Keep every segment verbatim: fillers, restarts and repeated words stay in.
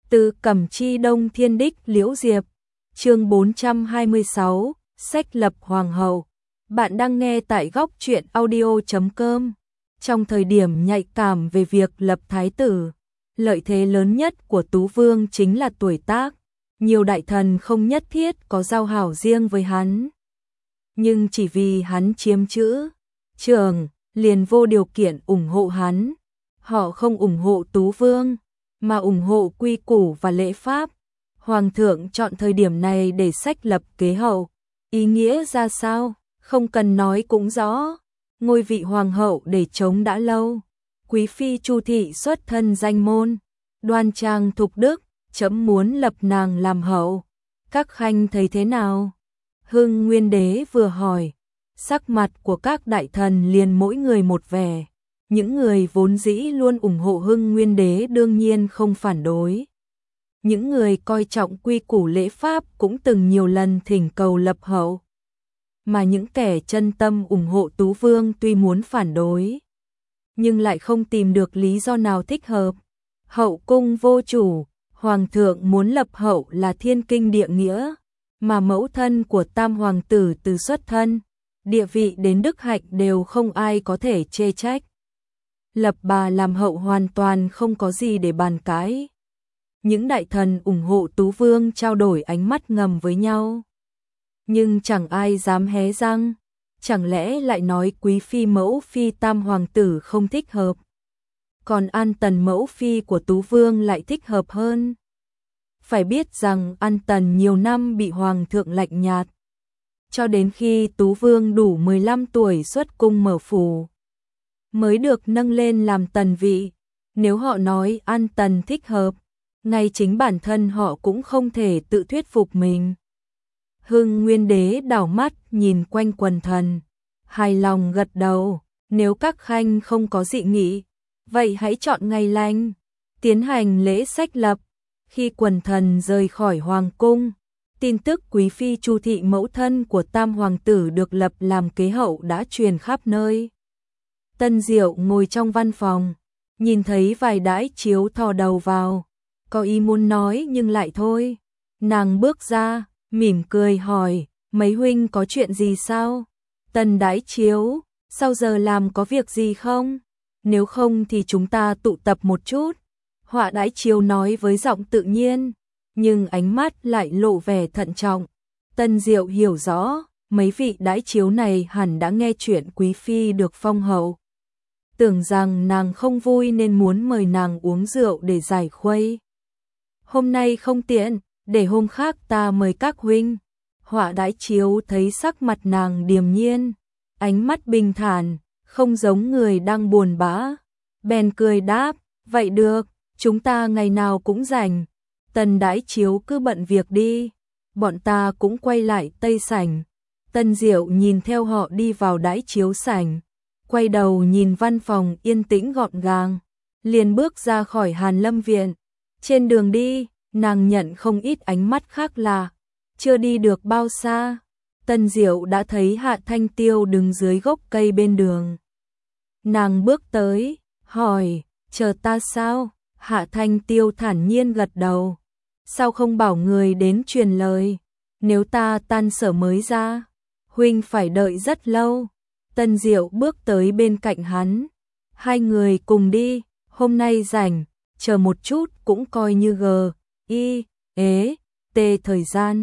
Từ Cẩm Chi Đông Thiên Đích Liễu Diệp, chương bốn trăm hai mươi sáu, sách lập hoàng hậu. Bạn đang nghe tại góc truyện audio chấm com. Trong thời điểm nhạy cảm về việc lập thái tử, lợi thế lớn nhất của Tú Vương chính là tuổi tác. Nhiều đại thần không nhất thiết có giao hảo riêng với hắn, nhưng chỉ vì hắn chiếm chữ trường, liền vô điều kiện ủng hộ hắn. Họ không ủng hộ Tú Vương, mà ủng hộ quy củ và lễ pháp. Hoàng thượng chọn thời điểm này để sách lập kế hậu, ý nghĩa ra sao, không cần nói cũng rõ. Ngôi vị hoàng hậu để trống đã lâu, quý phi Chu thị xuất thân danh môn, đoan trang thục đức, chấm muốn lập nàng làm hậu. Các khanh thấy thế nào? Hưng Nguyên đế vừa hỏi, sắc mặt của các đại thần liền mỗi người một vẻ. Những người vốn dĩ luôn ủng hộ Hưng Nguyên đế đương nhiên không phản đối. Những người coi trọng quy củ lễ pháp cũng từng nhiều lần thỉnh cầu lập hậu. Mà những kẻ chân tâm ủng hộ Tú Vương tuy muốn phản đối, nhưng lại không tìm được lý do nào thích hợp. Hậu cung vô chủ, hoàng thượng muốn lập hậu là thiên kinh địa nghĩa, mà mẫu thân của tam hoàng tử từ xuất thân, địa vị đến đức hạnh đều không ai có thể chê trách. Lập bà làm hậu hoàn toàn không có gì để bàn cãi. Những đại thần ủng hộ Tú Vương trao đổi ánh mắt ngầm với nhau, nhưng chẳng ai dám hé răng. Chẳng lẽ lại nói quý phi mẫu phi tam hoàng tử không thích hợp, còn An Tần mẫu phi của Tú Vương lại thích hợp hơn? Phải biết rằng An Tần nhiều năm bị hoàng thượng lạnh nhạt, cho đến khi Tú Vương đủ mười lăm tuổi xuất cung mở phủ, mới được nâng lên làm tần vị. Nếu họ nói An Tần thích hợp, ngay chính bản thân họ cũng không thể tự thuyết phục mình. Hưng Nguyên đế đảo mắt nhìn quanh quần thần, hài lòng gật đầu. Nếu các khanh không có dị nghị, vậy hãy chọn ngày lành, tiến hành lễ sách lập. Khi quần thần rời khỏi hoàng cung, tin tức quý phi Chu thị mẫu thân của tam hoàng tử được lập làm kế hậu đã truyền khắp nơi. Tân Diệu ngồi trong văn phòng, nhìn thấy vài đãi chiếu thò đầu vào, có ý muốn nói nhưng lại thôi. Nàng bước ra, mỉm cười hỏi, mấy huynh có chuyện gì sao? Tần đãi chiếu, sau giờ làm có việc gì không? Nếu không thì chúng ta tụ tập một chút. Họa đãi chiếu nói với giọng tự nhiên, nhưng ánh mắt lại lộ vẻ thận trọng. Tân Diệu hiểu rõ, mấy vị đãi chiếu này hẳn đã nghe chuyện quý phi được phong hậu, tưởng rằng nàng không vui nên muốn mời nàng uống rượu để giải khuây. Hôm nay không tiện, để hôm khác ta mời các huynh. Họa đãi chiếu thấy sắc mặt nàng điềm nhiên, ánh mắt bình thản, không giống người đang buồn bã, bèn cười đáp, vậy được, chúng ta ngày nào cũng rảnh. Tần đãi chiếu cứ bận việc đi, bọn ta cũng quay lại tây sảnh. Tân Diệu nhìn theo họ đi vào đãi chiếu sảnh, quay đầu nhìn văn phòng yên tĩnh gọn gàng, liền bước ra khỏi Hàn Lâm viện. Trên đường đi, nàng nhận không ít ánh mắt khác lạ. Chưa đi được bao xa, Tân Diệu đã thấy Hạ Thanh Tiêu đứng dưới gốc cây bên đường. Nàng bước tới, hỏi, chờ ta sao? Hạ Thanh Tiêu thản nhiên gật đầu. Sao không bảo người đến truyền lời? Nếu ta tan sở mới ra, huynh phải đợi rất lâu. Tân Diệu bước tới bên cạnh hắn. Hai người cùng đi, hôm nay rảnh, chờ một chút cũng coi như gờ, y, ế, tê thời gian.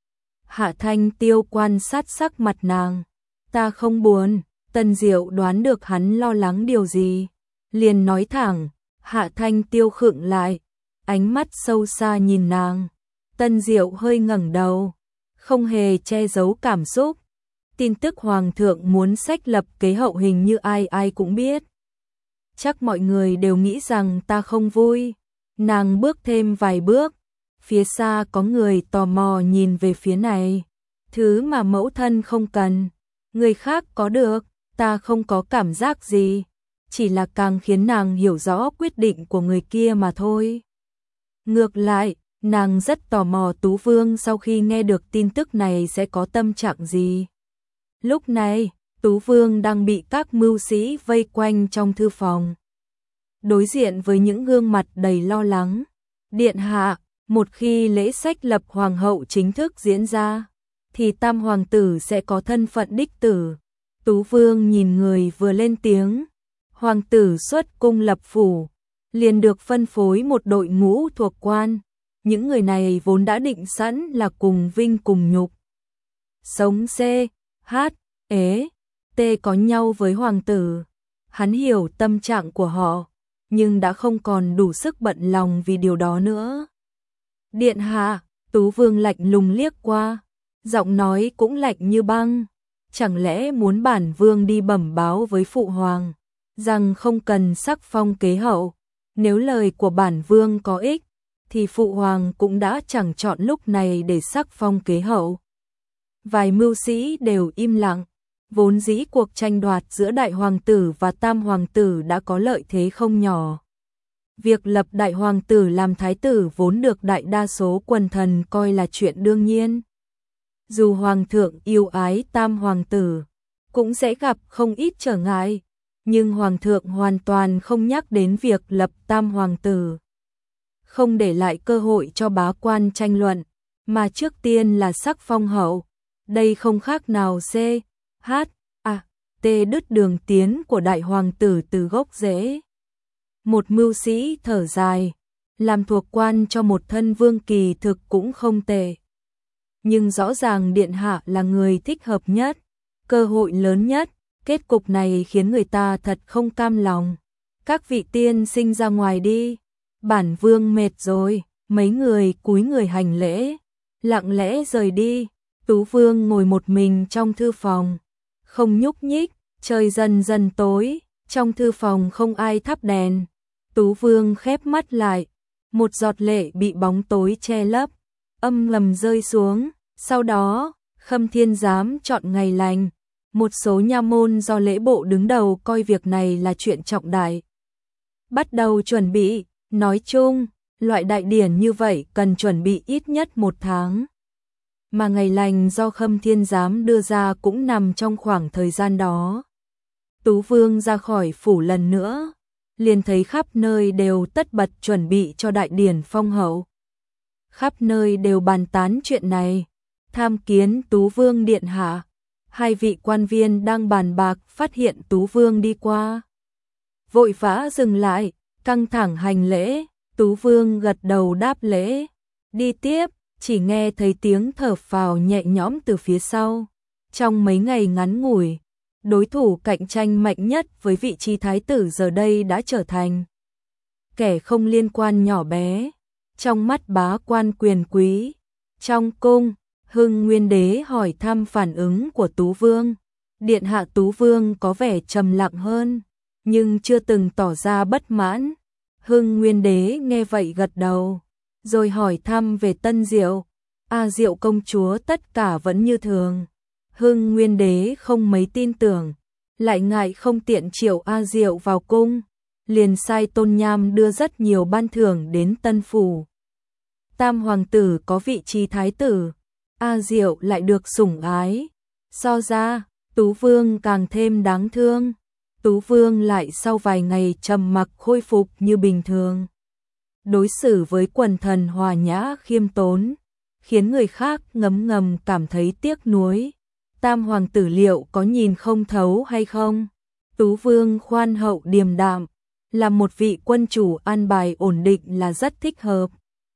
Hạ Thanh Tiêu quan sát sắc mặt nàng. Ta không buồn. Tân Diệu đoán được hắn lo lắng điều gì, liền nói thẳng. Hạ Thanh Tiêu khựng lại, ánh mắt sâu xa nhìn nàng. Tân Diệu hơi ngẩng đầu, không hề che giấu cảm xúc. Tin tức hoàng thượng muốn sách lập kế hậu hình như ai ai cũng biết. Chắc mọi người đều nghĩ rằng ta không vui. Nàng bước thêm vài bước, phía xa có người tò mò nhìn về phía này. Thứ mà mẫu thân không cần, người khác có được, ta không có cảm giác gì. Chỉ là càng khiến nàng hiểu rõ quyết định của người kia mà thôi. Ngược lại, nàng rất tò mò Tú Vương sau khi nghe được tin tức này sẽ có tâm trạng gì. Lúc này, Tú Vương đang bị các mưu sĩ vây quanh trong thư phòng, đối diện với những gương mặt đầy lo lắng. Điện hạ, một khi lễ sách lập hoàng hậu chính thức diễn ra, thì tam hoàng tử sẽ có thân phận đích tử. Tú Vương nhìn người vừa lên tiếng, hoàng tử xuất cung lập phủ, liền được phân phối một đội ngũ thuộc quan. Những người này vốn đã định sẵn là cùng vinh cùng nhục. Sống C, H, ế, T có nhau với hoàng tử. Hắn hiểu tâm trạng của họ, nhưng đã không còn đủ sức bận lòng vì điều đó nữa. Điện hạ, Tú Vương lạnh lùng liếc qua, giọng nói cũng lạnh như băng. Chẳng lẽ muốn bản vương đi bẩm báo với phụ hoàng, rằng không cần sắc phong kế hậu? Nếu lời của bản vương có ích, thì phụ hoàng cũng đã chẳng chọn lúc này để sắc phong kế hậu. Vài mưu sĩ đều im lặng, vốn dĩ cuộc tranh đoạt giữa đại hoàng tử và tam hoàng tử đã có lợi thế không nhỏ. Việc lập đại hoàng tử làm thái tử vốn được đại đa số quần thần coi là chuyện đương nhiên. Dù hoàng thượng yêu ái tam hoàng tử, cũng sẽ gặp không ít trở ngại, nhưng hoàng thượng hoàn toàn không nhắc đến việc lập tam hoàng tử. Không để lại cơ hội cho bá quan tranh luận, mà trước tiên là sắc phong hậu. Đây không khác nào C, H, A, T đứt đường tiến của đại hoàng tử từ gốc rễ. Một mưu sĩ thở dài, làm thuộc quan cho một thân vương kỳ thực cũng không tệ. Nhưng rõ ràng điện hạ là người thích hợp nhất, cơ hội lớn nhất, kết cục này khiến người ta thật không cam lòng. Các vị tiên sinh ra ngoài đi, bản vương mệt rồi. Mấy người cúi người hành lễ, lặng lẽ rời đi. Tú Vương ngồi một mình trong thư phòng, không nhúc nhích. Trời dần dần tối, trong thư phòng không ai thắp đèn. Tú Vương khép mắt lại, một giọt lệ bị bóng tối che lấp, âm ngầm rơi xuống. Sau đó, Khâm Thiên Giám chọn ngày lành. Một số nha môn do lễ bộ đứng đầu coi việc này là chuyện trọng đại, bắt đầu chuẩn bị. Nói chung, loại đại điển như vậy cần chuẩn bị ít nhất một tháng. Mà ngày lành do Khâm Thiên Giám đưa ra cũng nằm trong khoảng thời gian đó. Tú Vương ra khỏi phủ lần nữa, liền thấy khắp nơi đều tất bật chuẩn bị cho đại điển phong hậu. Khắp nơi đều bàn tán chuyện này. Tham kiến Tú Vương điện hạ. Hai vị quan viên đang bàn bạc phát hiện Tú Vương đi qua, vội vã dừng lại, căng thẳng hành lễ. Tú Vương gật đầu đáp lễ, đi tiếp. Chỉ nghe thấy tiếng thở phào nhẹ nhõm từ phía sau. Trong mấy ngày ngắn ngủi, đối thủ cạnh tranh mạnh nhất với vị trí thái tử giờ đây đã trở thành kẻ không liên quan nhỏ bé trong mắt bá quan quyền quý. Trong cung, Hưng Nguyên Đế hỏi thăm phản ứng của Tú Vương. Điện hạ. Tú Vương có vẻ trầm lặng hơn, nhưng chưa từng tỏ ra bất mãn. Hưng Nguyên Đế nghe vậy gật đầu, rồi hỏi thăm về Tân Diệu. A Diệu công chúa tất cả vẫn như thường. Hưng Nguyên Đế không mấy tin tưởng, lại ngại không tiện triệu A Diệu vào cung, liền sai Tôn Nham đưa rất nhiều ban thưởng đến Tân phủ. Tam hoàng tử có vị trí thái tử, A Diệu lại được sủng ái. So ra, Tú Vương càng thêm đáng thương. Tú Vương lại sau vài ngày trầm mặc khôi phục như bình thường. Đối xử với quần thần hòa nhã khiêm tốn, khiến người khác ngấm ngầm cảm thấy tiếc nuối. Tam hoàng tử liệu có nhìn không thấu hay không? Tú Vương khoan hậu điềm đạm, là một vị quân chủ an bài ổn định là rất thích hợp.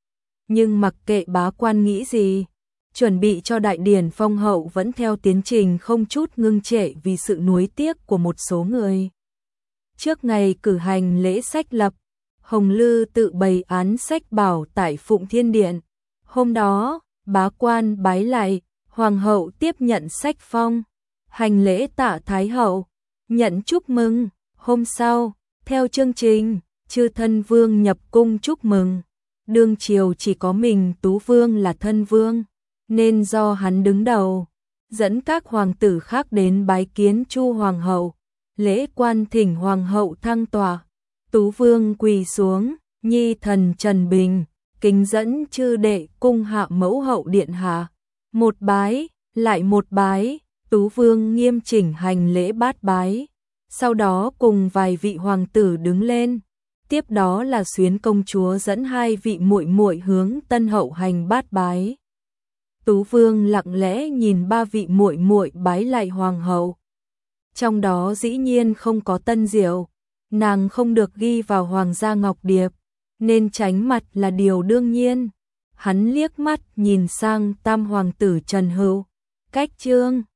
Nhưng mặc kệ bá quan nghĩ gì, chuẩn bị cho đại điển phong hậu vẫn theo tiến trình không chút ngưng trệ vì sự nuối tiếc của một số người. Trước ngày cử hành lễ sách lập, Hồng Lư tự bày án sách bảo tại Phụng Thiên Điện. Hôm đó, bá quan bái lại, hoàng hậu tiếp nhận sách phong, hành lễ tạ thái hậu, nhận chúc mừng. Hôm sau, theo chương trình, chư thân vương nhập cung chúc mừng. Đương triều chỉ có mình Tú Vương là thân vương, nên do hắn đứng đầu, dẫn các hoàng tử khác đến bái kiến Chu hoàng hậu. Lễ quan thỉnh hoàng hậu thăng tọa. Tú Vương quỳ xuống, nhi thần Trần Bình kính dẫn chư đệ cung hạ mẫu hậu điện hạ. Một bái, lại một bái. Tú Vương nghiêm chỉnh hành lễ bát bái, sau đó cùng vài vị hoàng tử đứng lên, Tiếp đó là Xuyến công chúa dẫn hai vị muội muội hướng Tân hậu hành bát bái. Tú Vương lặng lẽ nhìn ba vị muội muội bái lại hoàng hậu. Trong đó dĩ nhiên không có Tân Diệu, nàng không được ghi vào Hoàng gia Ngọc Điệp, nên tránh mặt là điều đương nhiên. Hắn liếc mắt nhìn sang tam hoàng tử Trần Hữu, Cách Trương.